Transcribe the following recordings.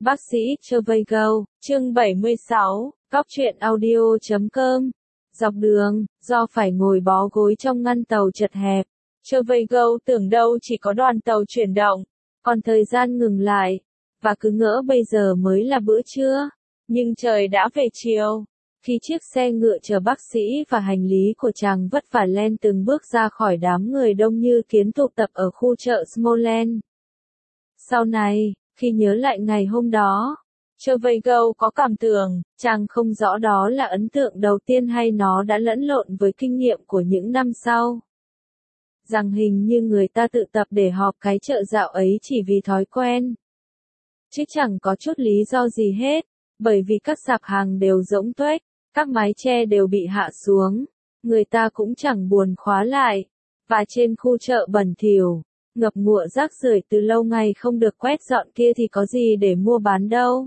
Bác sĩ Trevigo, chương 76, Cóc truyện audio.com. Dọc đường, do phải ngồi bó gối trong ngăn tàu chật hẹp, Trevigo tưởng đâu chỉ có đoàn tàu chuyển động, còn thời gian ngừng lại, và cứ ngỡ bây giờ mới là bữa trưa. Nhưng trời đã về chiều, khi chiếc xe ngựa chở bác sĩ và hành lý của chàng vất vả len từng bước ra khỏi đám người đông như kiến tụ tập ở khu chợ Smolensk. Sau này, khi nhớ lại ngày hôm đó, Trevigo có cảm tưởng, chàng không rõ đó là ấn tượng đầu tiên hay nó đã lẫn lộn với kinh nghiệm của những năm sau. Rằng hình như người ta tự tập để họp cái chợ dạo ấy chỉ vì thói quen. Chứ chẳng có chút lý do gì hết, bởi vì các sạp hàng đều rỗng tuếch, các mái che đều bị hạ xuống, người ta cũng chẳng buồn khóa lại, và trên khu chợ bẩn thỉu, ngập ngụa rác rưởi từ lâu ngày không được quét dọn kia thì có gì để mua bán đâu.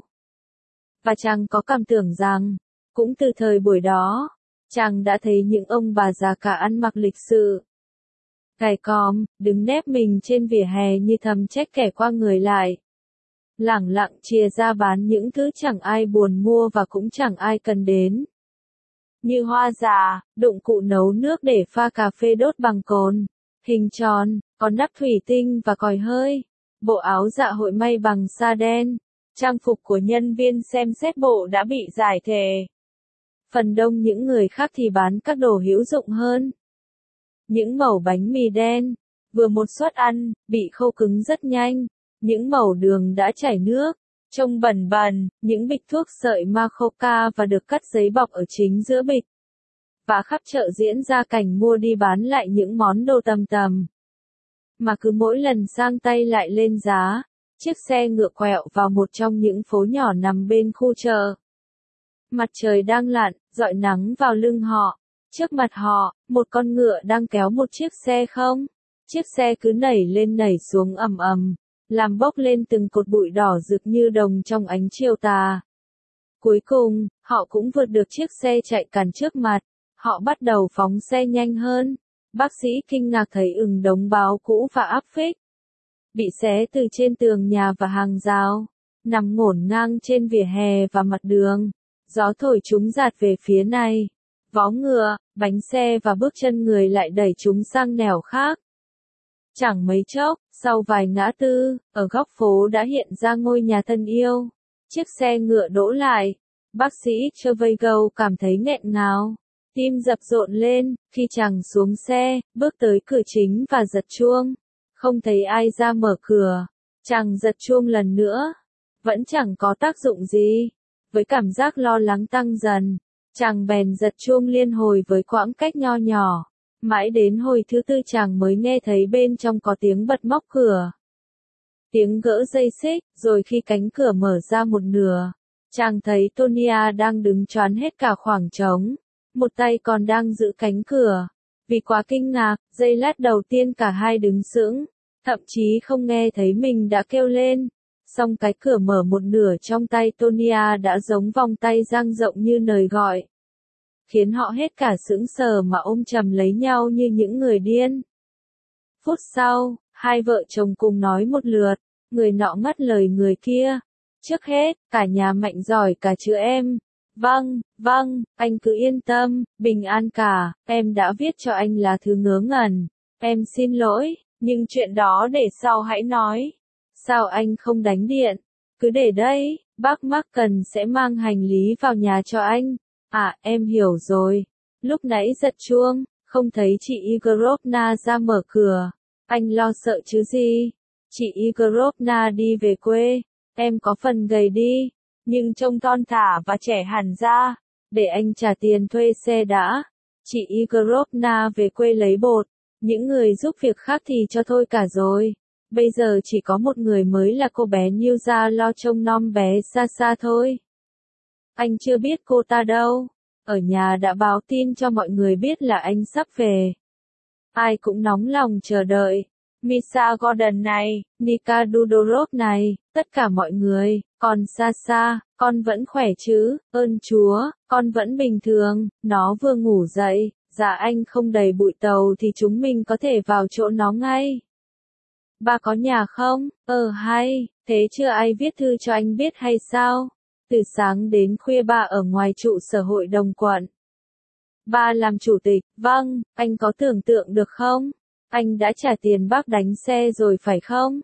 Và chàng có cảm tưởng rằng, cũng từ thời buổi đó, chàng đã thấy những ông bà già cả ăn mặc lịch sự, gài còm, đứng nép mình trên vỉa hè như thầm trách kẻ qua người lại. Lẳng lặng chìa ra bán những thứ chẳng ai buồn mua và cũng chẳng ai cần đến. Như hoa già, dụng cụ nấu nước để pha cà phê đốt bằng cồn, hình tròn, có nắp thủy tinh và còi hơi, bộ áo dạ hội may bằng sa đen, trang phục của nhân viên xem xét bộ đã bị giải thể. Phần đông những người khác thì bán các đồ hữu dụng hơn. Những mẩu bánh mì đen, vừa một suất ăn, bị khô cứng rất nhanh. Những mẩu đường đã chảy nước, trông bẩn bẩn, những bịch thuốc sợi Macoca và được cắt giấy bọc ở chính giữa bịch. Và khắp chợ diễn ra cảnh mua đi bán lại những món đồ tầm tầm. Mà cứ mỗi lần sang tay lại lên giá, chiếc xe ngựa quẹo vào một trong những phố nhỏ nằm bên khu chợ. Mặt trời đang lặn, rọi nắng vào lưng họ. Trước mặt họ, một con ngựa đang kéo một chiếc xe không. Chiếc xe cứ nảy lên nảy xuống ầm ầm, làm bốc lên từng cột bụi đỏ rực như đồng trong ánh chiều tà. Cuối cùng, họ cũng vượt được chiếc xe chạy cản trước mặt. Họ bắt đầu phóng xe nhanh hơn. Bác sĩ kinh ngạc thấy đống báo cũ và áp phích bị xé từ trên tường nhà và hàng rào, nằm ngổn ngang trên vỉa hè và mặt đường. Gió thổi chúng dạt về phía này. Vó ngựa, bánh xe và bước chân người lại đẩy chúng sang nẻo khác. Chẳng mấy chốc, sau vài ngã tư, ở góc phố đã hiện ra ngôi nhà thân yêu. Chiếc xe ngựa đỗ lại. Bác sĩ Trevigo cảm thấy nghẹn ngào. Tim dập rộn lên, khi chàng xuống xe, bước tới cửa chính và giật chuông. Không thấy ai ra mở cửa. Chàng giật chuông lần nữa. Vẫn chẳng có tác dụng gì. Với cảm giác lo lắng tăng dần, chàng bèn giật chuông liên hồi với quãng cách nho nhỏ. Mãi đến hồi thứ tư chàng mới nghe thấy bên trong có tiếng bật móc cửa. Tiếng gỡ dây xích, rồi khi cánh cửa mở ra một nửa, chàng thấy Tonia đang đứng choán hết cả khoảng trống. Một tay còn đang giữ cánh cửa. Vì quá kinh ngạc, giây lát đầu tiên cả hai đứng sững, thậm chí không nghe thấy mình đã kêu lên. Song cái cửa mở một nửa trong tay Tonia đã giống vòng tay dang rộng như lời gọi. Khiến họ hết cả sững sờ mà ôm chầm lấy nhau như những người điên. Phút sau, hai vợ chồng cùng nói một lượt, người nọ ngắt lời người kia. Trước hết, cả nhà mạnh giỏi cả chứ em. Vâng, anh cứ yên tâm, bình an cả, em đã viết cho anh là thư ngớ ngẩn. Em xin lỗi, nhưng chuyện đó để sau hãy nói. Sao anh không đánh điện? Cứ để đây, bác Marken sẽ mang hành lý vào nhà cho anh. À, em hiểu rồi. Lúc nãy giật chuông, không thấy chị Igorovna ra mở cửa. Anh lo sợ chứ gì? Chị Igorovna đi về quê. Em có phần gầy đi, nhưng trông thon thả và trẻ hẳn ra. Để anh trả tiền thuê xe đã. Chị Igorovna về quê lấy bột. Những người giúp việc khác thì cho thôi cả rồi. Bây giờ chỉ có một người mới là cô bé Nyuza lo trông nom bé Sasa thôi. Anh chưa biết cô ta đâu. Ở nhà đã báo tin cho mọi người biết là anh sắp về. Ai cũng nóng lòng chờ đợi. Misa Gordon này, Nika Dudorov này, tất cả mọi người. Còn Sasa, con vẫn khỏe chứ, ơn Chúa, con vẫn bình thường. Nó vừa ngủ dậy. Dạ anh không đầy bụi tàu thì chúng mình có thể vào chỗ nó ngay. Ba có nhà không? Hay, thế chưa ai viết thư cho anh biết hay sao? Từ sáng đến khuya ba ở ngoài trụ sở hội đồng quận. Ba làm chủ tịch, vâng, anh có tưởng tượng được không? Anh đã trả tiền bác đánh xe rồi phải không?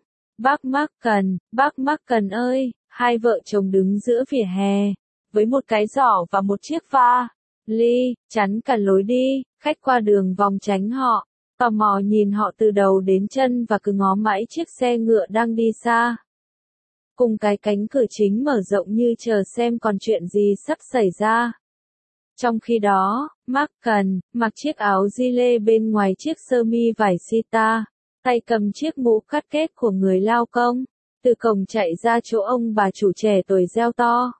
Bác Mắc Cần ơi, hai vợ chồng đứng giữa vỉa hè, với một cái giỏ và một chiếc va ly, chắn cả lối đi, khách qua đường vòng tránh họ, tò mò nhìn họ từ đầu đến chân và cứ ngó mãi chiếc xe ngựa đang đi xa. Cùng cái cánh cửa chính mở rộng như chờ xem còn chuyện gì sắp xảy ra. Trong khi đó, Mark Cần, mặc chiếc áo gi-lê bên ngoài chiếc sơ mi vải sita, tay cầm chiếc mũ cắt kết của người lao công, từ cổng chạy ra chỗ ông bà chủ trẻ tuổi reo to.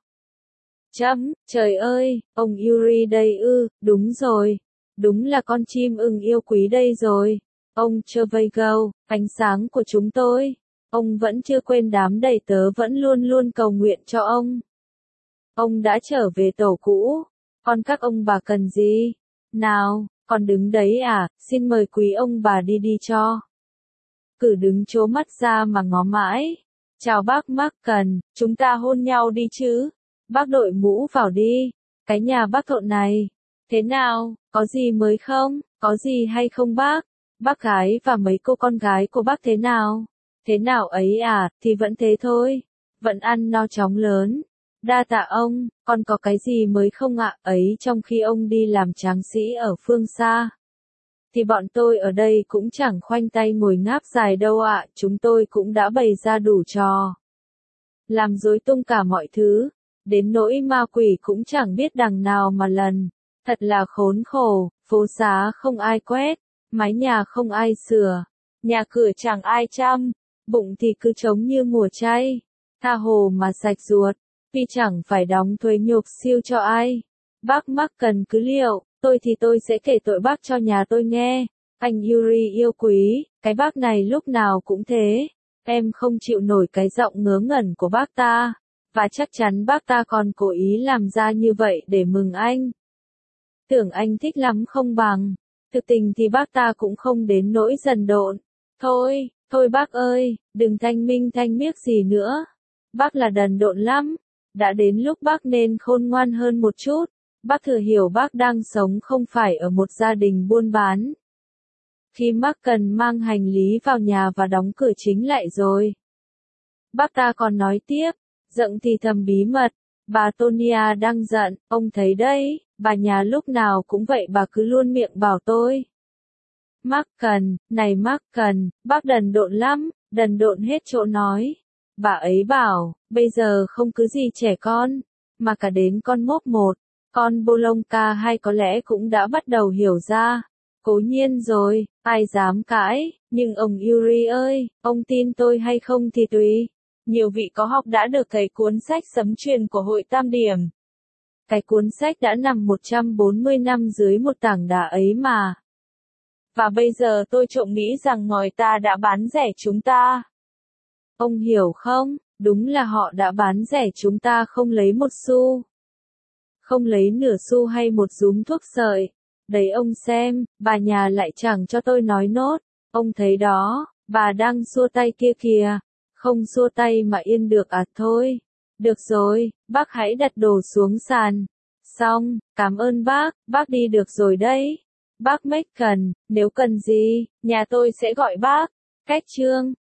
Trời ơi, ông Yuri đây ư, đúng rồi, đúng là con chim ưng yêu quý đây rồi, ông Chervagel, ánh sáng của chúng tôi, ông vẫn chưa quên đám đầy tớ vẫn luôn luôn cầu nguyện cho ông. Ông đã trở về tổ cũ, còn các ông bà cần gì? Nào, còn đứng đấy à, xin mời quý ông bà đi đi cho. Cứ đứng trố mắt ra mà ngó mãi. Chào bác Mark Cần, chúng ta hôn nhau đi chứ. Bác đội mũ vào đi. Cái nhà bác Thộn này. Thế nào, có gì mới không? Có gì hay không bác? Bác gái và mấy cô con gái của bác thế nào? Thế nào ấy à, thì vẫn thế thôi. Vẫn ăn no chóng lớn. Đa tạ ông, còn có cái gì mới không ạ? Ấy trong khi ông đi làm tráng sĩ ở phương xa, thì bọn tôi ở đây cũng chẳng khoanh tay ngồi ngáp dài đâu ạ, chúng tôi cũng đã bày ra đủ trò. Làm rối tung cả mọi thứ, đến nỗi ma quỷ cũng chẳng biết đằng nào mà lần. Thật là khốn khổ, phố xá không ai quét, mái nhà không ai sửa, nhà cửa chẳng ai chăm, bụng thì cứ trống như mùa chay, tha hồ mà sạch ruột. Vì chẳng phải đóng thuế nhục siêu cho ai. Bác Mark Cần cứ liệu, tôi thì tôi sẽ kể tội bác cho nhà tôi nghe. Anh Yuri yêu quý, cái bác này lúc nào cũng thế. Em không chịu nổi cái giọng ngớ ngẩn của bác ta. Và chắc chắn bác ta còn cố ý làm ra như vậy để mừng anh. Tưởng anh thích lắm không bằng. Thực tình thì bác ta cũng không đến nỗi dần độn. Thôi bác ơi, đừng thanh minh thanh miếc gì nữa. Bác là đần độn lắm. Đã đến lúc bác nên khôn ngoan hơn một chút. Bác thừa hiểu bác đang sống không phải ở một gia đình buôn bán. Khi Mark Cần mang hành lý vào nhà và đóng cửa chính lại rồi, bác ta còn nói tiếp, giọng thì thầm bí mật, bà Tonia đang giận, ông thấy đấy, bà nhà lúc nào cũng vậy bà cứ luôn miệng bảo tôi. Mark Cần, này Mark Cần, bác đần độn lắm, đần độn hết chỗ nói. Bà ấy bảo, bây giờ không cứ gì trẻ con, mà cả đến con mốc một, con Bolonka hay có lẽ cũng đã bắt đầu hiểu ra. Cố nhiên rồi, ai dám cãi, nhưng ông Yuri ơi, ông tin tôi hay không thì tùy. Nhiều vị có học đã được thấy cuốn sách Sấm truyền của Hội Tam Điểm. Cái cuốn sách đã nằm 140 năm dưới một tảng đá ấy mà. Và bây giờ tôi trộm nghĩ rằng người ta đã bán rẻ chúng ta. Ông hiểu không, đúng là họ đã bán rẻ chúng ta không lấy một xu. Không lấy nửa xu hay một dúm thuốc sợi. Đấy ông xem, bà nhà lại chẳng cho tôi nói nốt. Ông thấy đó, bà đang xua tay kia kìa. Không xua tay mà yên được à thôi. Được rồi, bác hãy đặt đồ xuống sàn. Xong, cảm ơn bác đi được rồi đấy. Bác Mark Cần, nếu cần gì, nhà tôi sẽ gọi bác. Cách chương